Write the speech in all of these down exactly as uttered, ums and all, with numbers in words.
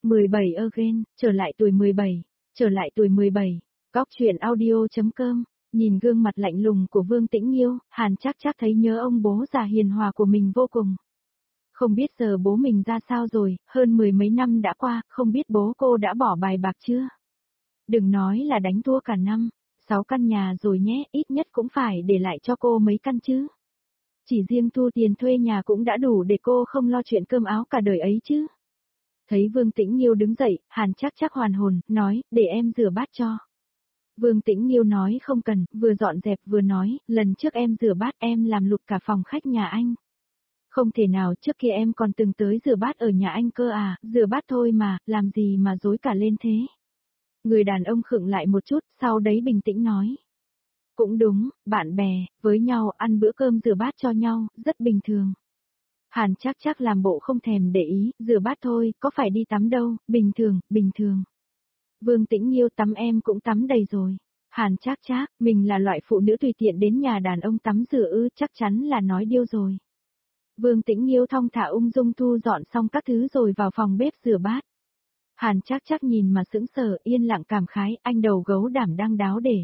mười bảy again, trở lại tuổi mười bảy, trở lại tuổi mười bảy. Góc truyện audio.com, nhìn gương mặt lạnh lùng của Vương Tĩnh Nghiêu, Hàn Trác Trác thấy nhớ ông bố già hiền hòa của mình vô cùng. Không biết giờ bố mình ra sao rồi, hơn mười mấy năm đã qua, không biết bố cô đã bỏ bài bạc chưa? Đừng nói là đánh thua cả năm, sáu căn nhà rồi nhé, ít nhất cũng phải để lại cho cô mấy căn chứ. Chỉ riêng thu tiền thuê nhà cũng đã đủ để cô không lo chuyện cơm áo cả đời ấy chứ. Thấy Vương Tĩnh Nghiêu đứng dậy, Hàn Trác Trác hoàn hồn, nói, để em rửa bát cho. Vương Tĩnh Nghiêu nói không cần, vừa dọn dẹp vừa nói, lần trước em rửa bát em làm lụt cả phòng khách nhà anh. Không thể nào, trước kia em còn từng tới rửa bát ở nhà anh cơ à, rửa bát thôi mà, làm gì mà dối cả lên thế. Người đàn ông khựng lại một chút, sau đấy bình tĩnh nói. Cũng đúng, bạn bè, với nhau ăn bữa cơm rửa bát cho nhau, rất bình thường. Hàn Trác Trác làm bộ không thèm để ý, rửa bát thôi, có phải đi tắm đâu, bình thường, bình thường. Vương Tĩnh Nghiêu tắm em cũng tắm đầy rồi. Hàn Trác Trác, mình là loại phụ nữ tùy tiện đến nhà đàn ông tắm rửa ư, chắc chắn là nói điêu rồi. Vương Tĩnh Nghiêu thong thả ung dung thu dọn xong các thứ rồi vào phòng bếp rửa bát. Hàn Trác Trác nhìn mà sững sờ, yên lặng cảm khái, anh đầu gấu đảm đang đáo để.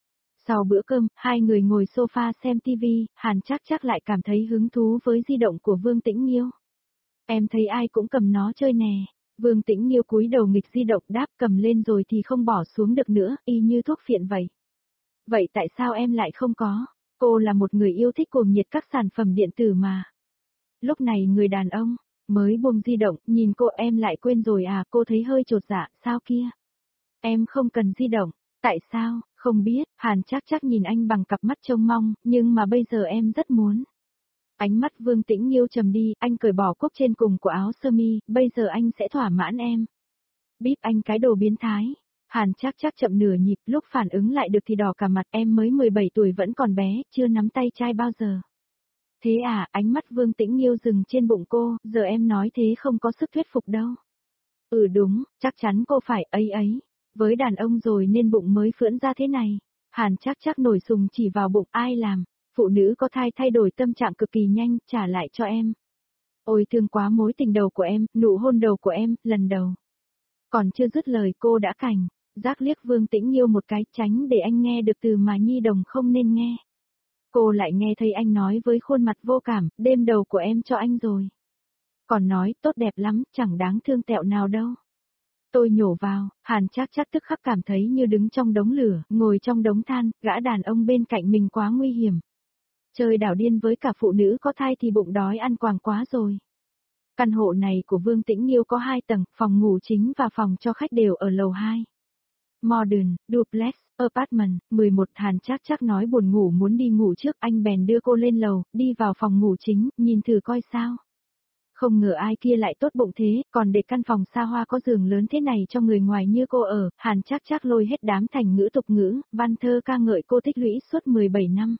Sau bữa cơm, hai người ngồi sofa xem tivi, Hàn Trác Trác lại cảm thấy hứng thú với di động của Vương Tĩnh Nghiêu. Em thấy ai cũng cầm nó chơi nè. Vương Tĩnh Nghiêu cúi đầu nghịch di động đáp, cầm lên rồi thì không bỏ xuống được nữa, y như thuốc phiện vậy. Vậy tại sao em lại không có? Cô là một người yêu thích cuồng nhiệt các sản phẩm điện tử mà. Lúc này người đàn ông mới buông di động, nhìn cô, em lại quên rồi à, cô thấy hơi chột dạ, sao kia? Em không cần di động, tại sao? Không biết, Hàn Trác Trác nhìn anh bằng cặp mắt trông mong, nhưng mà bây giờ em rất muốn. Ánh mắt Vương Tĩnh Nghiêu trầm đi, anh cởi bỏ cúc trên cùng của áo sơ mi, bây giờ anh sẽ thỏa mãn em. Bíp anh cái đồ biến thái. Hàn Trác Trác chậm nửa nhịp, lúc phản ứng lại được thì đỏ cả mặt, em mới mười bảy tuổi vẫn còn bé, chưa nắm tay trai bao giờ. Thế à, ánh mắt Vương Tĩnh Nghiêu dừng trên bụng cô, giờ em nói thế không có sức thuyết phục đâu. Ừ đúng, chắc chắn cô phải ấy ấy. Với đàn ông rồi nên bụng mới phưỡn ra thế này. Hàn Trác Trác nổi sùng chỉ vào bụng, ai làm? Phụ nữ có thai thay đổi tâm trạng cực kỳ nhanh, trả lại cho em. Ôi thương quá mối tình đầu của em, nụ hôn đầu của em, lần đầu. Còn chưa dứt lời cô đã cành, giác liếc Vương Tĩnh Nghiêu một cái, tránh để anh nghe được từ mà nhi đồng không nên nghe. Cô lại nghe thấy anh nói với khuôn mặt vô cảm, đêm đầu của em cho anh rồi. Còn nói, tốt đẹp lắm, chẳng đáng thương tẹo nào đâu. Tôi nhổ vào, Hàn Trác Trác tức khắc cảm thấy như đứng trong đống lửa, ngồi trong đống than, gã đàn ông bên cạnh mình quá nguy hiểm. Chơi đảo điên với cả phụ nữ có thai thì bụng đói ăn quàng quá rồi. Căn hộ này của Vương Tĩnh Nghiêu có hai tầng, phòng ngủ chính và phòng cho khách đều ở lầu hai. Modern, Duplex, Apartment, mười một. Hàn Trác Trác nói buồn ngủ muốn đi ngủ trước, anh bèn đưa cô lên lầu, đi vào phòng ngủ chính, nhìn thử coi sao. Không ngờ ai kia lại tốt bụng thế, còn để căn phòng xa hoa có giường lớn thế này cho người ngoài như cô ở. Hàn Trác Trác lôi hết đám thành ngữ tục ngữ, văn thơ ca ngợi cô tích lũy suốt mười bảy năm.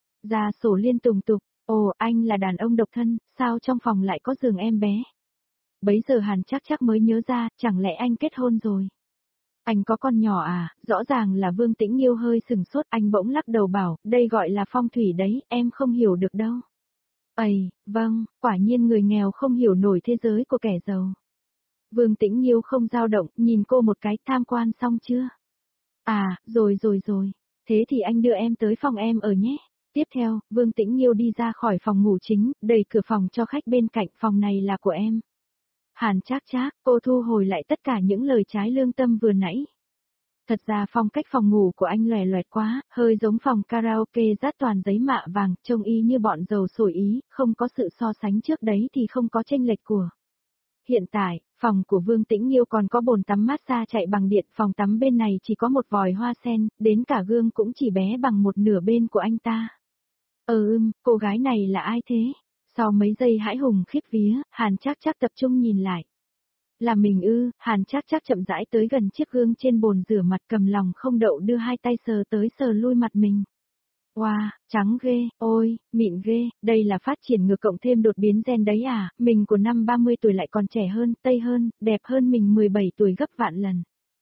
Ra sổ liên tùng tục, ồ anh là đàn ông độc thân, sao trong phòng lại có giường em bé? Bấy giờ Hàn Trác Trác mới nhớ ra, chẳng lẽ anh kết hôn rồi? Anh có con nhỏ à? Rõ ràng là Vương Tĩnh Nghiêu hơi sừng sốt, anh bỗng lắc đầu bảo, đây gọi là phong thủy đấy, em không hiểu được đâu. Ây, vâng, quả nhiên người nghèo không hiểu nổi thế giới của kẻ giàu. Vương Tĩnh Nghiêu không dao động, nhìn cô một cái, tham quan xong chưa? À, rồi rồi rồi, thế thì anh đưa em tới phòng em ở nhé. Tiếp theo, Vương Tĩnh Nghiêu đi ra khỏi phòng ngủ chính, đẩy cửa phòng cho khách bên cạnh, phòng này là của em. Hàn Trác Trác, cô thu hồi lại tất cả những lời trái lương tâm vừa nãy. Thật ra phong cách phòng ngủ của anh lòe loẹt quá, hơi giống phòng karaoke rát toàn giấy mạ vàng, trông y như bọn giàu sổi Ý, không có sự so sánh trước đấy thì không có chênh lệch của. Hiện tại, phòng của Vương Tĩnh Nghiêu còn có bồn tắm massage chạy bằng điện, phòng tắm bên này chỉ có một vòi hoa sen, đến cả gương cũng chỉ bé bằng một nửa bên của anh ta. Ờ ưm, cô gái này là ai thế? Sau mấy giây hãi hùng khiếp vía, Hàn Trác Trác tập trung nhìn lại. Là mình ư? Hàn Trác Trác chậm rãi tới gần chiếc gương trên bồn rửa mặt, cầm lòng không đậu đưa hai tay sờ tới sờ lui mặt mình. Wow, trắng ghê, ôi, mịn ghê, đây là phát triển ngược cộng thêm đột biến gen đấy à, mình của năm ba mươi tuổi lại còn trẻ hơn, tây hơn, đẹp hơn mình mười bảy tuổi gấp vạn lần.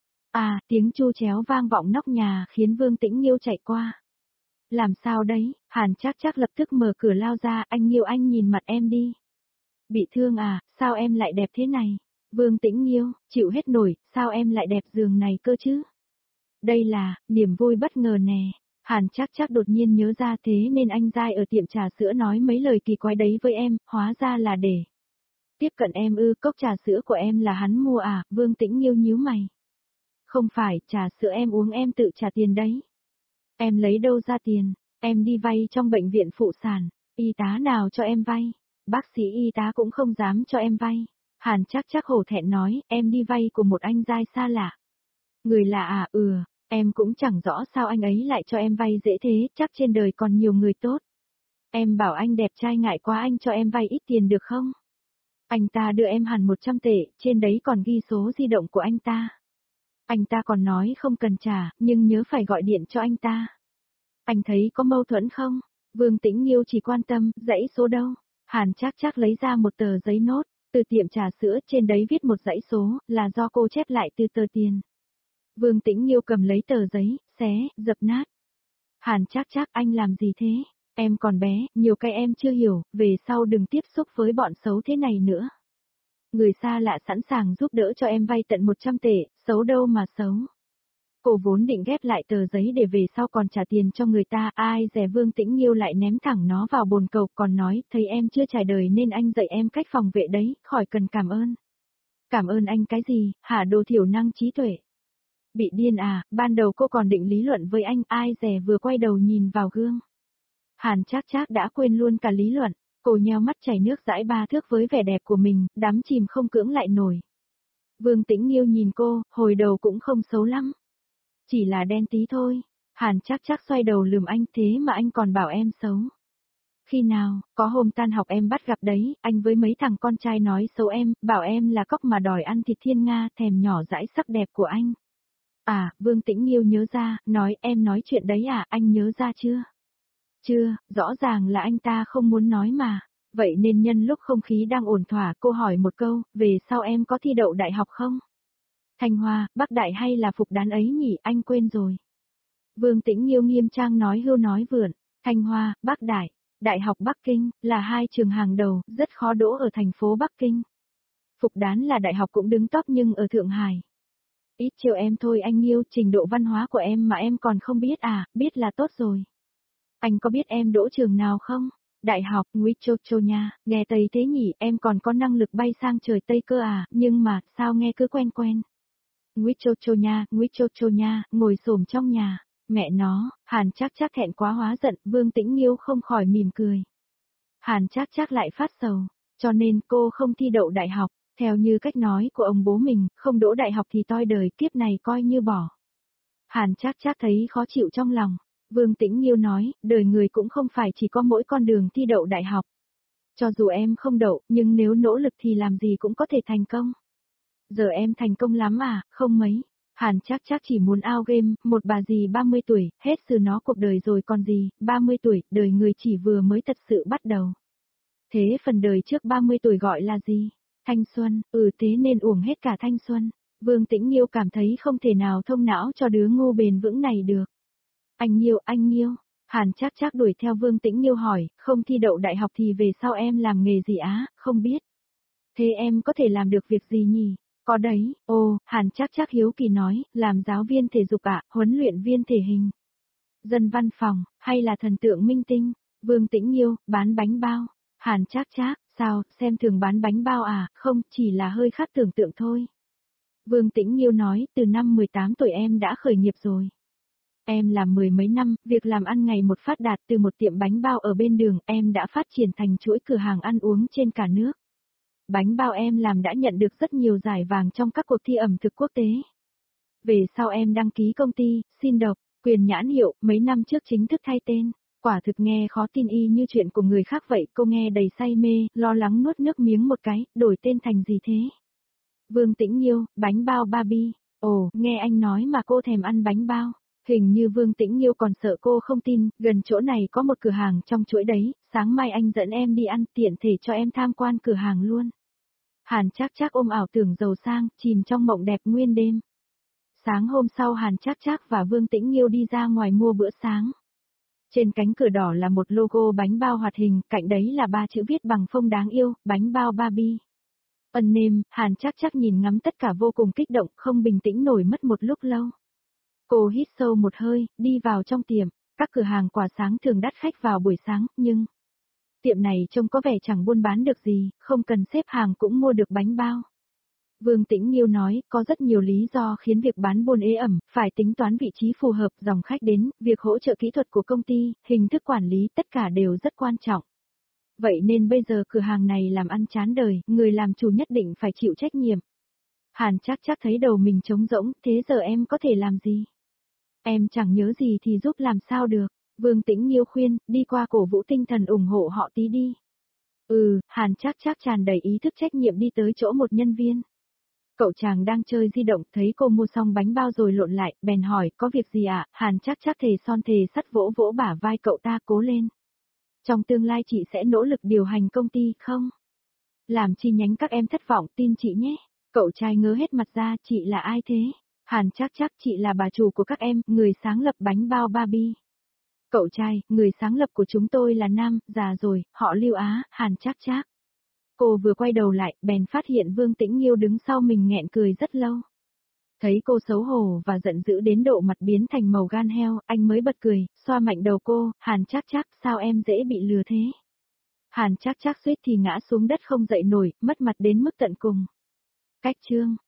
À, tiếng chu chéo vang vọng nóc nhà khiến Vương Tĩnh Nghiêu chạy qua. Làm sao đấy? Hàn Trác Trác lập tức mở cửa lao ra, anh Nghiêu anh nhìn mặt em đi. Bị thương à, sao em lại đẹp thế này? Vương Tĩnh Nghiêu, chịu hết nổi, sao em lại đẹp giường này cơ chứ? Đây là, niềm vui bất ngờ nè. Hàn Trác Trác đột nhiên nhớ ra thế nên anh dai ở tiệm trà sữa nói mấy lời kỳ quái đấy với em, hóa ra là để tiếp cận em ư, cốc trà sữa của em là hắn mua à, Vương Tĩnh Nghiêu nhíu mày. Không phải, trà sữa em uống em tự trả tiền đấy. Em lấy đâu ra tiền, em đi vay trong bệnh viện phụ sản, y tá nào cho em vay, bác sĩ y tá cũng không dám cho em vay. Hàn Trác Trác hổ thẹn nói, em đi vay của một anh dai xa lạ. Người lạ à, ừ, em cũng chẳng rõ sao anh ấy lại cho em vay dễ thế, chắc trên đời còn nhiều người tốt. Em bảo anh đẹp trai ngại quá anh cho em vay ít tiền được không? Anh ta đưa em hẳn một trăm tệ, trên đấy còn ghi số di động của anh ta. Anh ta còn nói không cần trả, nhưng nhớ phải gọi điện cho anh ta. Anh thấy có mâu thuẫn không? Vương Tĩnh Nghiêu chỉ quan tâm, dãy số đâu? Hàn Trác Trác lấy ra một tờ giấy nốt, từ tiệm trà sữa, trên đấy viết một dãy số, là do cô chép lại từ tờ tiền. Vương Tĩnh Nghiêu cầm lấy tờ giấy, xé, dập nát. Hàn Trác Trác, anh làm gì thế? Em còn bé, nhiều cái em chưa hiểu, về sau đừng tiếp xúc với bọn xấu thế này nữa. Người xa lạ sẵn sàng giúp đỡ cho em vay tận một trăm tệ, xấu đâu mà xấu. Cô vốn định ghép lại tờ giấy để về sau còn trả tiền cho người ta, ai dè Vương Tĩnh Nghiêu lại ném thẳng nó vào bồn cầu, còn nói, thấy em chưa trải đời nên anh dạy em cách phòng vệ đấy, khỏi cần cảm ơn. Cảm ơn anh cái gì, hả đồ thiểu năng trí tuệ. Bị điên à, ban đầu cô còn định lý luận với anh, ai dè vừa quay đầu nhìn vào gương. Hàn Trác Trác đã quên luôn cả lý luận, cô nheo mắt chảy nước dãi ba thước với vẻ đẹp của mình, đắm chìm không cưỡng lại nổi. Vương Tĩnh Nghiêu nhìn cô, hồi đầu cũng không xấu lắm. Chỉ là đen tí thôi. Hàn Trác Trác xoay đầu lườm anh, thế mà anh còn bảo em xấu. Khi nào, có hôm tan học em bắt gặp đấy, anh với mấy thằng con trai nói xấu em, bảo em là cóc mà đòi ăn thịt thiên nga, thèm nhỏ dãi sắc đẹp của anh. À, Vương Tĩnh Nghiêu nhớ ra, nói em nói chuyện đấy à, anh nhớ ra chưa? Chưa, rõ ràng là anh ta không muốn nói mà. Vậy nên nhân lúc không khí đang ổn thỏa, cô hỏi một câu, về sau em có thi đậu đại học không? Thanh Hoa, Bắc Đại hay là Phục Đán ấy nhỉ, anh quên rồi. Vương Tĩnh Nghiêu nghiêm trang nói hưu nói vượn, Thanh Hoa, Bắc Đại, Đại học Bắc Kinh, là hai trường hàng đầu, rất khó đỗ ở thành phố Bắc Kinh. Phục Đán là đại học cũng đứng top nhưng ở Thượng Hải. Ít chiều em thôi anh Nghiêu, trình độ văn hóa của em mà em còn không biết à, biết là tốt rồi. Anh có biết em đỗ trường nào không? Đại học Ngụy nha, nghe Tây thế nhỉ, em còn có năng lực bay sang trời Tây cơ à, nhưng mà, sao nghe cứ quen quen. Ngụy nha, Ngụy nha, ngồi xổm trong nhà, mẹ nó, Hàn Trác Trác hẹn quá hóa giận, Vương Tĩnh Nghiêu không khỏi mỉm cười. Hàn Trác Trác lại phát sầu, cho nên cô không thi đậu đại học, theo như cách nói của ông bố mình, không đỗ đại học thì toi đời, kiếp này coi như bỏ. Hàn Trác Trác thấy khó chịu trong lòng. Vương Tĩnh Nghiêu nói, đời người cũng không phải chỉ có mỗi con đường thi đậu đại học. Cho dù em không đậu, nhưng nếu nỗ lực thì làm gì cũng có thể thành công. Giờ em thành công lắm à, không mấy. Hàn Trác Trác chỉ muốn out game, một bà dì ba mươi tuổi, hết sự nó cuộc đời rồi còn gì, ba mươi tuổi, đời người chỉ vừa mới thật sự bắt đầu. Thế phần đời trước ba mươi tuổi gọi là gì? Thanh xuân, ừ thế nên uổng hết cả thanh xuân. Vương Tĩnh Nghiêu cảm thấy không thể nào thông não cho đứa ngu bền vững này được. Anh Nghiêu, anh Nghiêu, Hàn Trác Trác đuổi theo Vương Tĩnh Nghiêu hỏi, không thi đậu đại học thì về sau em làm nghề gì á, không biết. Thế em có thể làm được việc gì nhỉ? Có đấy, ồ, Hàn Trác Trác hiếu kỳ nói, làm giáo viên thể dục ạ, huấn luyện viên thể hình. Dân văn phòng, hay là thần tượng minh tinh? Vương Tĩnh Nghiêu, bán bánh bao. Hàn Trác Trác, sao, xem thường bán bánh bao à, không, chỉ là hơi khác tưởng tượng thôi. Vương Tĩnh Nghiêu nói, từ năm mười tám tuổi em đã khởi nghiệp rồi. Em làm mười mấy năm, việc làm ăn ngày một phát đạt, từ một tiệm bánh bao ở bên đường, em đã phát triển thành chuỗi cửa hàng ăn uống trên cả nước. Bánh bao em làm đã nhận được rất nhiều giải vàng trong các cuộc thi ẩm thực quốc tế. Về sau em đăng ký công ty, xin độc, quyền nhãn hiệu, mấy năm trước chính thức thay tên. Quả thực nghe khó tin y như chuyện của người khác vậy, cô nghe đầy say mê, lo lắng nuốt nước miếng một cái, đổi tên thành gì thế? Vương Tĩnh Nghiêu, bánh bao Barbie. Ồ, nghe anh nói mà cô thèm ăn bánh bao. Hình như Vương Tĩnh Nghiêu còn sợ cô không tin, gần chỗ này có một cửa hàng trong chuỗi đấy, sáng mai anh dẫn em đi ăn, tiện thể cho em tham quan cửa hàng luôn. Hàn Trác Trác ôm ảo tưởng giàu sang, chìm trong mộng đẹp nguyên đêm. Sáng hôm sau Hàn Trác Trác và Vương Tĩnh Nghiêu đi ra ngoài mua bữa sáng. Trên cánh cửa đỏ là một logo bánh bao hoạt hình, cạnh đấy là ba chữ viết bằng phông đáng yêu, bánh bao Barbie. Ân nêm, Hàn chắc chắc nhìn ngắm tất cả vô cùng kích động, không bình tĩnh nổi mất một lúc lâu. Cô hít sâu một hơi, đi vào trong tiệm, các cửa hàng quà sáng thường đắt khách vào buổi sáng, nhưng tiệm này trông có vẻ chẳng buôn bán được gì, không cần xếp hàng cũng mua được bánh bao. Vương Tĩnh Nghiêu nói, có rất nhiều lý do khiến việc bán buôn ế ẩm, phải tính toán vị trí phù hợp, dòng khách đến, việc hỗ trợ kỹ thuật của công ty, hình thức quản lý, tất cả đều rất quan trọng. Vậy nên bây giờ cửa hàng này làm ăn chán đời, người làm chủ nhất định phải chịu trách nhiệm. Hàn chắc chắc thấy đầu mình trống rỗng, thế giờ em có thể làm gì? Em chẳng nhớ gì thì giúp làm sao được. Vương Tĩnh Nghiêu khuyên, đi qua cổ vũ tinh thần ủng hộ họ tí đi. Ừ, Hàn chắc chắc tràn đầy ý thức trách nhiệm đi tới chỗ một nhân viên. Cậu chàng đang chơi di động, thấy cô mua xong bánh bao rồi lộn lại, bèn hỏi, có việc gì ạ? À? Hàn chắc chắc thề son thề sắt vỗ vỗ bả vai cậu ta, cố lên. Trong tương lai chị sẽ nỗ lực điều hành công ty, không? Làm chi nhánh các em thất vọng, tin chị nhé. Cậu trai ngớ hết mặt ra, chị là ai thế? Hàn chắc chắc chị là bà chủ của các em, người sáng lập bánh bao Barbie. Cậu trai, người sáng lập của chúng tôi là Nam, già rồi, họ Lưu Á, Hàn chắc chắc. Cô vừa quay đầu lại, bèn phát hiện Vương Tĩnh Nghiêu đứng sau mình nghẹn cười rất lâu. Thấy cô xấu hổ và giận dữ đến độ mặt biến thành màu gan heo, anh mới bật cười, xoa mạnh đầu cô, Hàn chắc chắc, sao em dễ bị lừa thế? Hàn chắc chắc suýt thì ngã xuống đất không dậy nổi, mất mặt đến mức tận cùng. Cách chương